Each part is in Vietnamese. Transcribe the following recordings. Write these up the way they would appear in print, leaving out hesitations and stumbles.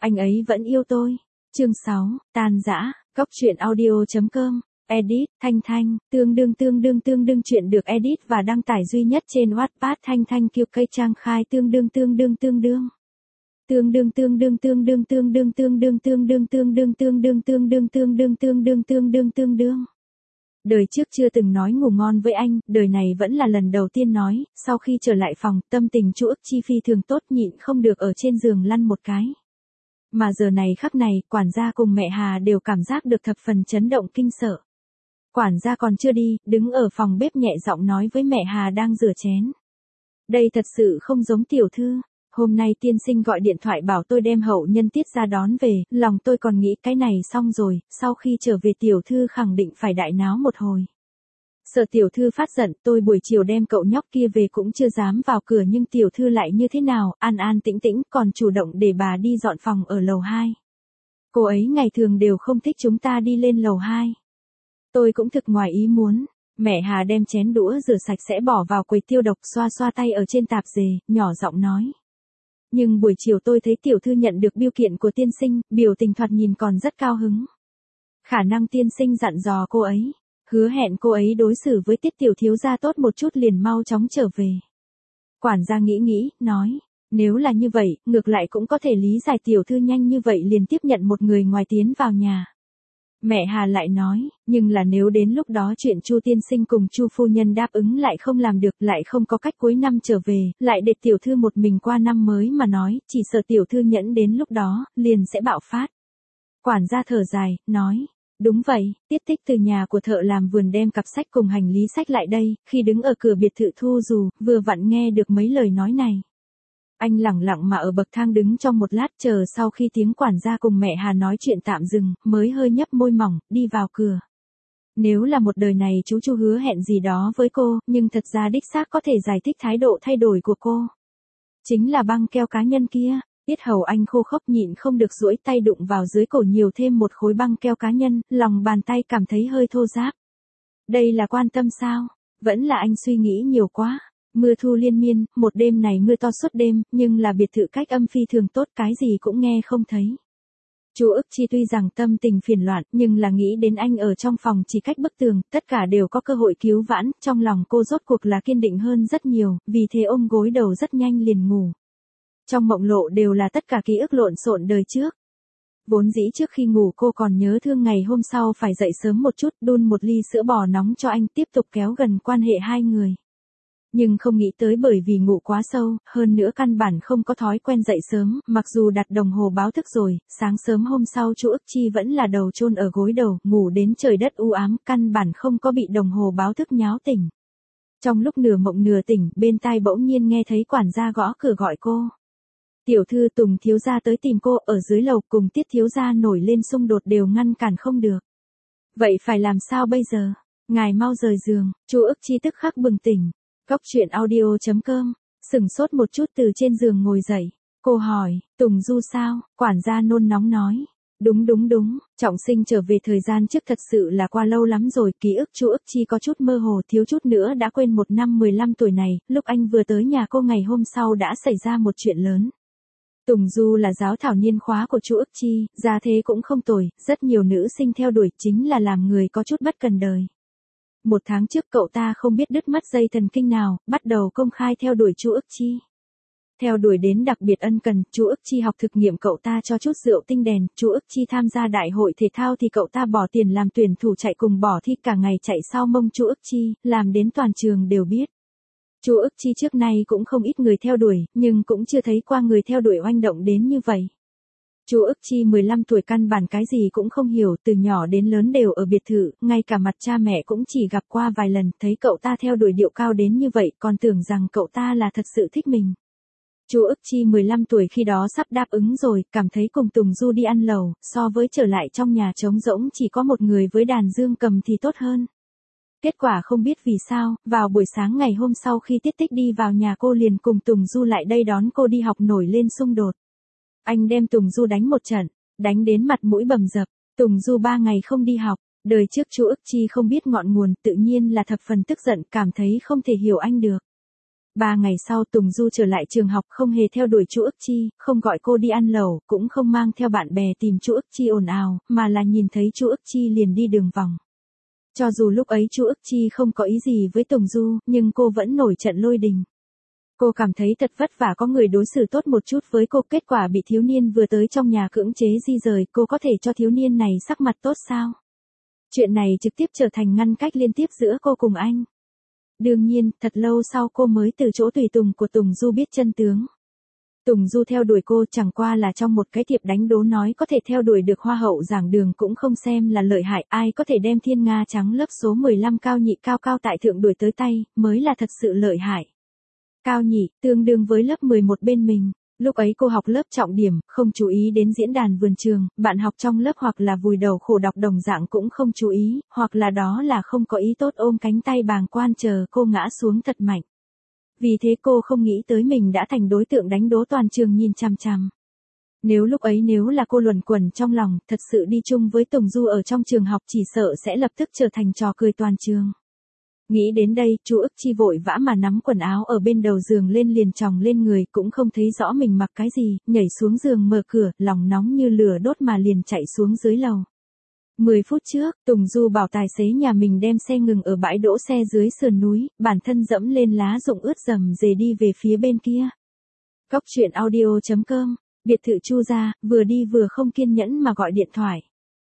Anh ấy vẫn yêu tôi. Chương 6, tan rã, Cóc truyện audio.com, edit, Thanh Thanh, tương đương chuyện được edit và đăng tải duy nhất trên Wattpad. Thanh Thanh kêu cây trang khai tương đương Đời trước chưa từng nói ngủ ngon với anh, đời này vẫn là lần đầu tiên nói. Sau khi trở lại phòng, tâm tình Chu Ức Chi phi thường tốt, nhịn không được ở trên giường lăn một cái. Mà giờ này khắc này, quản gia cùng mẹ Hà đều cảm giác được thập phần chấn động kinh sợ. Quản gia còn chưa đi, đứng ở phòng bếp nhẹ giọng nói với mẹ Hà đang rửa chén. Đây thật sự không giống tiểu thư. Hôm nay tiên sinh gọi điện thoại bảo tôi đem hậu nhân Tiết ra đón về, lòng tôi còn nghĩ cái này xong rồi, sau khi trở về tiểu thư khẳng định phải đại náo một hồi. Sợ tiểu thư phát giận, tôi buổi chiều đem cậu nhóc kia về cũng chưa dám vào cửa, nhưng tiểu thư lại như thế nào, an an tĩnh tĩnh, còn chủ động để bà đi dọn phòng ở lầu 2. Cô ấy ngày thường đều không thích chúng ta đi lên lầu 2. Tôi cũng thực ngoài ý muốn. Mẹ Hà đem chén đũa rửa sạch sẽ bỏ vào quầy tiêu độc, xoa xoa tay ở trên tạp dề, nhỏ giọng nói. Nhưng buổi chiều tôi thấy tiểu thư nhận được bưu kiện của tiên sinh, biểu tình thoạt nhìn còn rất cao hứng. Khả năng tiên sinh dặn dò cô ấy, hứa hẹn cô ấy đối xử với Tiết tiểu thiếu gia tốt một chút liền mau chóng trở về. Quản gia nghĩ, nói, nếu là như vậy, ngược lại cũng có thể lý giải tiểu thư nhanh như vậy liền tiếp nhận một người ngoài tiến vào nhà. Mẹ Hà lại nói, nhưng là nếu đến lúc đó chuyện Chu tiên sinh cùng Chu phu nhân đáp ứng lại không làm được, lại không có cách cuối năm trở về, lại để tiểu thư một mình qua năm mới mà nói, chỉ sợ tiểu thư nhẫn đến lúc đó, liền sẽ bạo phát. Quản gia thở dài, nói, đúng vậy. Tiết Tích từ nhà của thợ làm vườn đem cặp sách cùng hành lý sách lại đây, khi đứng ở cửa biệt thự thu dù, vừa vặn nghe được mấy lời nói này. Anh lẳng lặng mà ở bậc thang đứng trong một lát, chờ sau khi tiếng quản gia cùng mẹ Hà nói chuyện tạm dừng, mới hơi nhấp môi mỏng, đi vào cửa. Nếu là một đời này chú hứa hẹn gì đó với cô, nhưng thật ra đích xác có thể giải thích thái độ thay đổi của cô. Chính là băng keo cá nhân kia. Tiết hầu anh khô khốc nhịn không được duỗi tay đụng vào dưới cổ nhiều thêm một khối băng keo cá nhân, lòng bàn tay cảm thấy hơi thô ráp. Đây là quan tâm sao? Vẫn là anh suy nghĩ nhiều quá. Mưa thu liên miên, một đêm này mưa to suốt đêm, nhưng là biệt thự cách âm phi thường tốt, cái gì cũng nghe không thấy. Chu Ức Chi tuy rằng tâm tình phiền loạn, nhưng là nghĩ đến anh ở trong phòng chỉ cách bức tường, tất cả đều có cơ hội cứu vãn, trong lòng cô rốt cuộc là kiên định hơn rất nhiều, vì thế ôm gối đầu rất nhanh liền ngủ. Trong mộng lộ đều là tất cả ký ức lộn xộn đời trước. Vốn dĩ trước khi ngủ cô còn nhớ thương ngày hôm sau phải dậy sớm một chút, đun một ly sữa bò nóng cho anh, tiếp tục kéo gần quan hệ hai người. Nhưng không nghĩ tới bởi vì ngủ quá sâu, hơn nữa căn bản không có thói quen dậy sớm, mặc dù đặt đồng hồ báo thức rồi, sáng sớm hôm sau Chu Ức Chi vẫn là đầu chôn ở gối đầu, ngủ đến trời đất u ám, căn bản không có bị đồng hồ báo thức nháo tỉnh. Trong lúc nửa mộng nửa tỉnh, bên tai bỗng nhiên nghe thấy quản gia gõ cửa gọi cô. Tiểu thư, Tùng thiếu gia tới tìm cô, ở dưới lầu cùng Tiết thiếu gia nổi lên xung đột đều ngăn cản không được. Vậy phải làm sao bây giờ? Ngài mau rời giường. Chu Ức Chi tức khắc bừng tỉnh. Cóc truyện audio.com, sửng sốt một chút từ trên giường ngồi dậy. Cô hỏi, Tùng Du sao? Quản gia nôn nóng nói. Đúng, Trọng Sinh trở về thời gian trước thật sự là qua lâu lắm rồi, ký ức Chu Ức Chi có chút mơ hồ, thiếu chút nữa đã quên một năm 15 tuổi này, lúc anh vừa tới nhà cô ngày hôm sau đã xảy ra một chuyện lớn. Tùng Du là giáo thảo niên khóa của Chu Ức Chi, gia thế cũng không tồi, rất nhiều nữ sinh theo đuổi, chính là làm người có chút bất cần đời. 1 tháng trước cậu ta không biết đứt mất dây thần kinh nào, bắt đầu công khai theo đuổi Chu Ức Chi. Theo đuổi đến đặc biệt ân cần, Chu Ức Chi học thực nghiệm cậu ta cho chút rượu tinh đèn, Chu Ức Chi tham gia đại hội thể thao thì cậu ta bỏ tiền làm tuyển thủ chạy cùng bỏ thi, cả ngày chạy sau mông Chu Ức Chi, làm đến toàn trường đều biết. Chu Ức Chi trước nay cũng không ít người theo đuổi, nhưng cũng chưa thấy qua người theo đuổi oanh động đến như vậy. Chu Ức Chi 15 tuổi căn bản cái gì cũng không hiểu, từ nhỏ đến lớn đều ở biệt thự, ngay cả mặt cha mẹ cũng chỉ gặp qua vài lần, thấy cậu ta theo đuổi điệu cao đến như vậy, còn tưởng rằng cậu ta là thật sự thích mình. Chu Ức Chi 15 tuổi khi đó sắp đáp ứng rồi, cảm thấy cùng Tùng Du đi ăn lẩu, so với trở lại trong nhà trống rỗng chỉ có một người với đàn dương cầm thì tốt hơn. Kết quả không biết vì sao, vào buổi sáng ngày hôm sau khi Tiết Tích đi vào nhà cô liền cùng Tùng Du lại đây đón cô đi học nổi lên xung đột. Anh đem Tùng Du đánh một trận, đánh đến mặt mũi bầm dập. Tùng Du 3 ngày không đi học, đời trước Chu Ức Chi không biết ngọn nguồn, tự nhiên là thập phần tức giận, cảm thấy không thể hiểu anh được. 3 ngày sau Tùng Du trở lại trường học không hề theo đuổi Chu Ức Chi, không gọi cô đi ăn lẩu, cũng không mang theo bạn bè tìm Chu Ức Chi ồn ào, mà là nhìn thấy Chu Ức Chi liền đi đường vòng. Cho dù lúc ấy Chu Ức Chi không có ý gì với Tùng Du, nhưng cô vẫn nổi trận lôi đình. Cô cảm thấy thật vất vả có người đối xử tốt một chút với cô, kết quả bị thiếu niên vừa tới trong nhà cưỡng chế di rời, cô có thể cho thiếu niên này sắc mặt tốt sao? Chuyện này trực tiếp trở thành ngăn cách liên tiếp giữa cô cùng anh. Đương nhiên, thật lâu sau cô mới từ chỗ tùy tùng của Tùng Du biết chân tướng. Tùng Du theo đuổi cô chẳng qua là trong một cái tiệp đánh đố nói có thể theo đuổi được hoa hậu giảng đường cũng không xem là lợi hại, ai có thể đem Thiên Nga trắng lớp số 15 cao nhị cao cao tại thượng đuổi tới tay, mới là thật sự lợi hại. Cao nhị, tương đương với lớp 11 bên mình. Lúc ấy cô học lớp trọng điểm, không chú ý đến diễn đàn vườn trường, bạn học trong lớp hoặc là vùi đầu khổ đọc đồng dạng cũng không chú ý, hoặc là đó là không có ý tốt ôm cánh tay bàng quan chờ cô ngã xuống thật mạnh. Vì thế cô không nghĩ tới mình đã thành đối tượng đánh đố toàn trường nhìn chằm chằm. Nếu lúc ấy nếu là cô luẩn quẩn trong lòng, thật sự đi chung với Tùng Du ở trong trường học chỉ sợ sẽ lập tức trở thành trò cười toàn trường. Nghĩ đến đây, Chu Ức Chi vội vã mà nắm quần áo ở bên đầu giường lên liền chồng lên người, cũng không thấy rõ mình mặc cái gì, nhảy xuống giường mở cửa, lòng nóng như lửa đốt mà liền chạy xuống dưới lầu. 10 phút trước, Tùng Du bảo tài xế nhà mình đem xe ngừng ở bãi đỗ xe dưới sườn núi, bản thân dẫm lên lá rụng ướt rầm rề đi về phía bên kia. Cóc truyện audio.com, biệt thự Chu gia, vừa đi vừa không kiên nhẫn mà gọi điện thoại.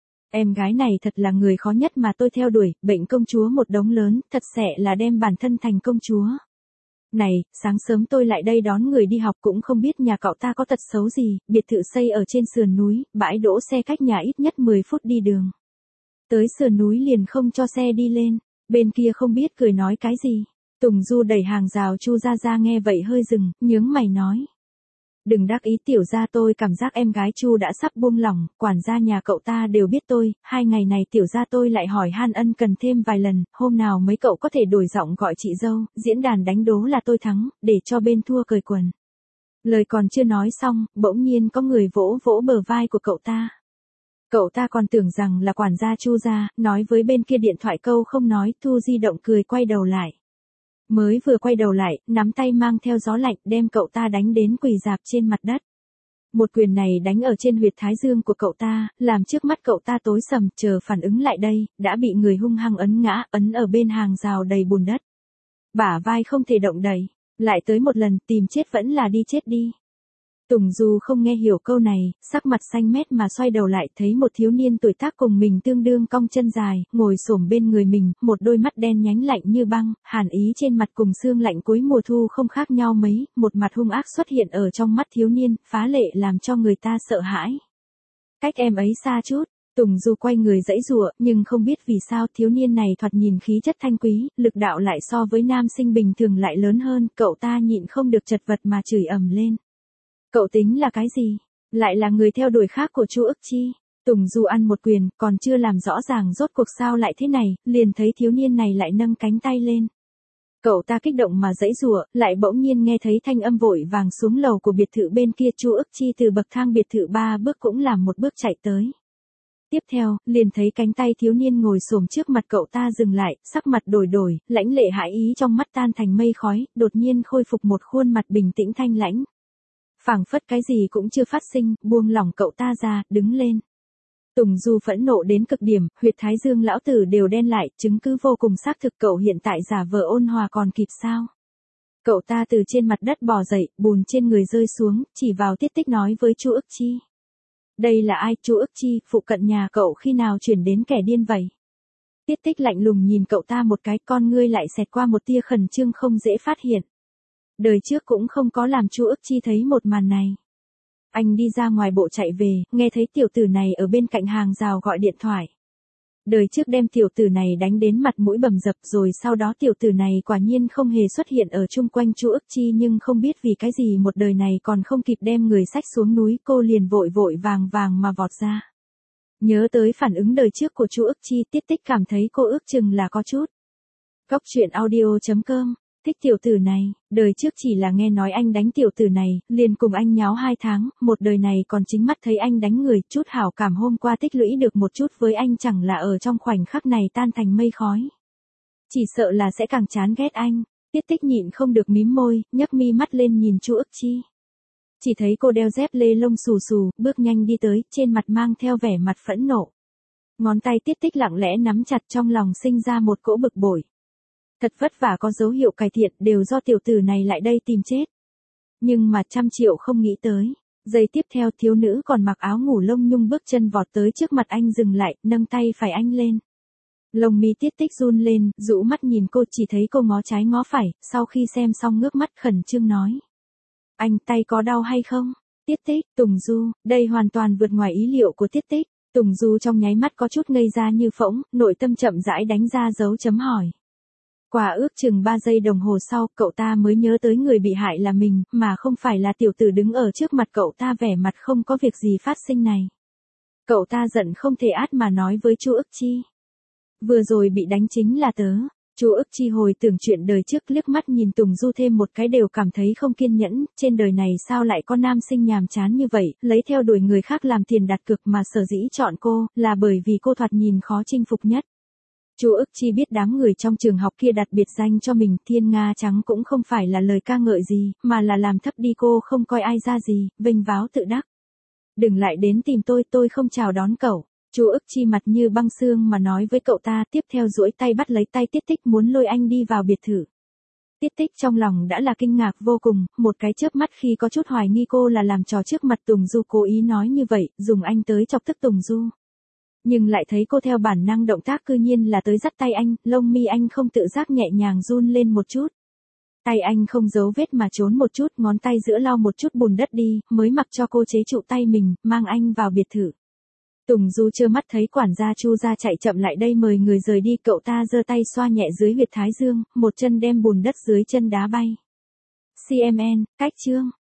Em gái này thật là người khó nhất mà tôi theo đuổi, bệnh công chúa một đống lớn, thật sẽ là đem bản thân thành công chúa. Này, sáng sớm tôi lại đây đón người đi học cũng không biết nhà cậu ta có tật xấu gì, biệt thự xây ở trên sườn núi, bãi đỗ xe cách nhà ít nhất 10 phút đi đường. Tới sườn núi liền không cho xe đi lên, bên kia không biết cười nói cái gì. Tùng Du đẩy hàng rào Chu ra nghe vậy hơi dừng, nhướng mày nói. Đừng đắc ý tiểu gia, tôi cảm giác em gái Chu đã sắp buông lỏng, quản gia nhà cậu ta đều biết tôi, 2 ngày này tiểu gia tôi lại hỏi han ân cần thêm vài lần, hôm nào mấy cậu có thể đổi giọng gọi chị dâu, diễn đàn đánh đố là tôi thắng, để cho bên thua cười quần. Lời còn chưa nói xong, bỗng nhiên có người vỗ vỗ bờ vai của cậu ta. Cậu ta còn tưởng rằng là quản gia Chu gia, nói với bên kia điện thoại câu không nói, thu di động cười quay đầu lại. Mới vừa quay đầu lại, nắm tay mang theo gió lạnh đem cậu ta đánh đến quỳ rạp trên mặt đất. Một quyền này đánh ở trên huyệt thái dương của cậu ta, làm trước mắt cậu ta tối sầm, chờ phản ứng lại đây, đã bị người hung hăng ấn ngã, ấn ở bên hàng rào đầy bùn đất. Bả vai không thể động đậy, lại tới một lần, tìm chết vẫn là đi chết đi. Tùng Du không nghe hiểu câu này, sắc mặt xanh mét mà xoay đầu lại thấy một thiếu niên tuổi tác cùng mình tương đương cong chân dài, ngồi xổm bên người mình, một đôi mắt đen nhánh lạnh như băng, hàn ý trên mặt cùng sương lạnh cuối mùa thu không khác nhau mấy, một mặt hung ác xuất hiện ở trong mắt thiếu niên, phá lệ làm cho người ta sợ hãi. Cách em ấy xa chút. Tùng Du quay người giãy giụa, nhưng không biết vì sao thiếu niên này thoạt nhìn khí chất thanh quý, lực đạo lại so với nam sinh bình thường lại lớn hơn, cậu ta nhịn không được chật vật mà chửi ầm lên. Cậu tính là cái gì? Lại là người theo đuổi khác của Chu Ức Chi. Tùng Du ăn một quyền, còn chưa làm rõ ràng rốt cuộc sao lại thế này, liền thấy thiếu niên này lại nâng cánh tay lên. Cậu ta kích động mà giãy giụa, lại bỗng nhiên nghe thấy thanh âm vội vàng xuống lầu của biệt thự bên kia. Chu Ức Chi từ bậc thang biệt thự 3 bước cũng làm một bước chạy tới. Tiếp theo, liền thấy cánh tay thiếu niên ngồi xổm trước mặt cậu ta dừng lại, sắc mặt đổi, lãnh lệ hãi ý trong mắt tan thành mây khói, đột nhiên khôi phục một khuôn mặt bình tĩnh thanh lãnh. Phảng phất cái gì cũng chưa phát sinh, buông lỏng cậu ta ra, đứng lên. Tùng Du phẫn nộ đến cực điểm, huyệt thái dương lão tử đều đen lại, chứng cứ vô cùng xác thực, cậu hiện tại giả vờ ôn hòa còn kịp sao? Cậu ta từ trên mặt đất bò dậy, bùn trên người rơi xuống, chỉ vào Tiết Tích nói với Chu Ức Chi. Đây là ai? Chu Ức Chi, phụ cận nhà cậu khi nào chuyển đến kẻ điên vậy? Tiết Tích lạnh lùng nhìn cậu ta một cái, con ngươi lại xẹt qua một tia khẩn trương không dễ phát hiện. Đời trước cũng không có làm Chu Ức Chi thấy một màn này. Anh đi ra ngoài bộ chạy về, nghe thấy tiểu tử này ở bên cạnh hàng rào gọi điện thoại. Đời trước đem tiểu tử này đánh đến mặt mũi bầm dập, rồi sau đó tiểu tử này quả nhiên không hề xuất hiện ở chung quanh Chu Ức Chi, nhưng không biết vì cái gì một đời này còn không kịp đem người xách xuống núi, cô liền vội vàng mà vọt ra. Nhớ tới phản ứng đời trước của Chu Ức Chi, Tiết Tích cảm thấy cô ước chừng là có chút. Cóc truyện audio.com, thích tiểu tử này, đời trước chỉ là nghe nói anh đánh tiểu tử này, liền cùng anh nháo 2 tháng, một đời này còn chính mắt thấy anh đánh người, chút hảo cảm hôm qua tích lũy được một chút với anh chẳng là ở trong khoảnh khắc này tan thành mây khói. Chỉ sợ là sẽ càng chán ghét anh. Tiết Tích nhịn không được mím môi, nhấc mi mắt lên nhìn Chu Ức Chi. Chỉ thấy cô đeo dép lê lông xù xù, bước nhanh đi tới, trên mặt mang theo vẻ mặt phẫn nộ. Ngón tay Tiết Tích lặng lẽ nắm chặt, trong lòng sinh ra một cỗ bực bội. Thật vất vả có dấu hiệu cải thiện, đều do tiểu tử này lại đây tìm chết. Nhưng mà 100 triệu không nghĩ tới. Giây tiếp theo thiếu nữ còn mặc áo ngủ lông nhung bước chân vọt tới trước mặt anh dừng lại, nâng tay phải anh lên. Lông mi Tiết Tích run lên, rũ mắt nhìn cô, chỉ thấy cô ngó trái ngó phải, sau khi xem xong ngước mắt khẩn trương nói. Anh tay có đau hay không? Tiết Tích, Tùng Du, đây hoàn toàn vượt ngoài ý liệu của Tiết Tích. Tùng Du trong nháy mắt có chút ngây ra như phỗng, nội tâm chậm rãi đánh ra dấu chấm hỏi. Quả ước chừng 3 giây đồng hồ sau, cậu ta mới nhớ tới người bị hại là mình, mà không phải là tiểu tử đứng ở trước mặt cậu ta vẻ mặt không có việc gì phát sinh này. Cậu ta giận không thể át mà nói với Chu Ức Chi. Vừa rồi bị đánh chính là tớ. Chu Ức Chi hồi tưởng chuyện đời trước, liếc mắt nhìn Tùng Du thêm một cái đều cảm thấy không kiên nhẫn, trên đời này sao lại có nam sinh nhàm chán như vậy, lấy theo đuổi người khác làm tiền đặt cược mà sở dĩ chọn cô, là bởi vì cô thoạt nhìn khó chinh phục nhất. Chu Ức Chi biết đám người trong trường học kia đặt biệt danh cho mình Thiên Nga Trắng cũng không phải là lời ca ngợi gì, mà là làm thấp đi cô không coi ai ra gì, vênh váo tự đắc. Đừng lại đến tìm tôi không chào đón cậu. Chu Ức Chi mặt như băng xương mà nói với cậu ta, tiếp theo duỗi tay bắt lấy tay Tiết Tích muốn lôi anh đi vào biệt thự. Tiết Tích trong lòng đã là kinh ngạc vô cùng, một cái chớp mắt khi có chút hoài nghi cô là làm trò trước mặt Tùng Du cố ý nói như vậy, dùng anh tới chọc tức Tùng Du. Nhưng lại thấy cô theo bản năng động tác cư nhiên là tới dắt tay anh, lông mi anh không tự giác nhẹ nhàng run lên một chút. Tay anh không giấu vết mà trốn một chút, ngón tay giữa lau một chút bùn đất đi, mới mặc cho cô chế trụ tay mình, mang anh vào biệt thự. Tùng Du trơ mắt thấy quản gia Chu gia chạy chậm lại đây mời người rời đi, cậu ta giơ tay xoa nhẹ dưới huyệt thái dương, một chân đem bùn đất dưới chân đá bay. CMN, cách chương.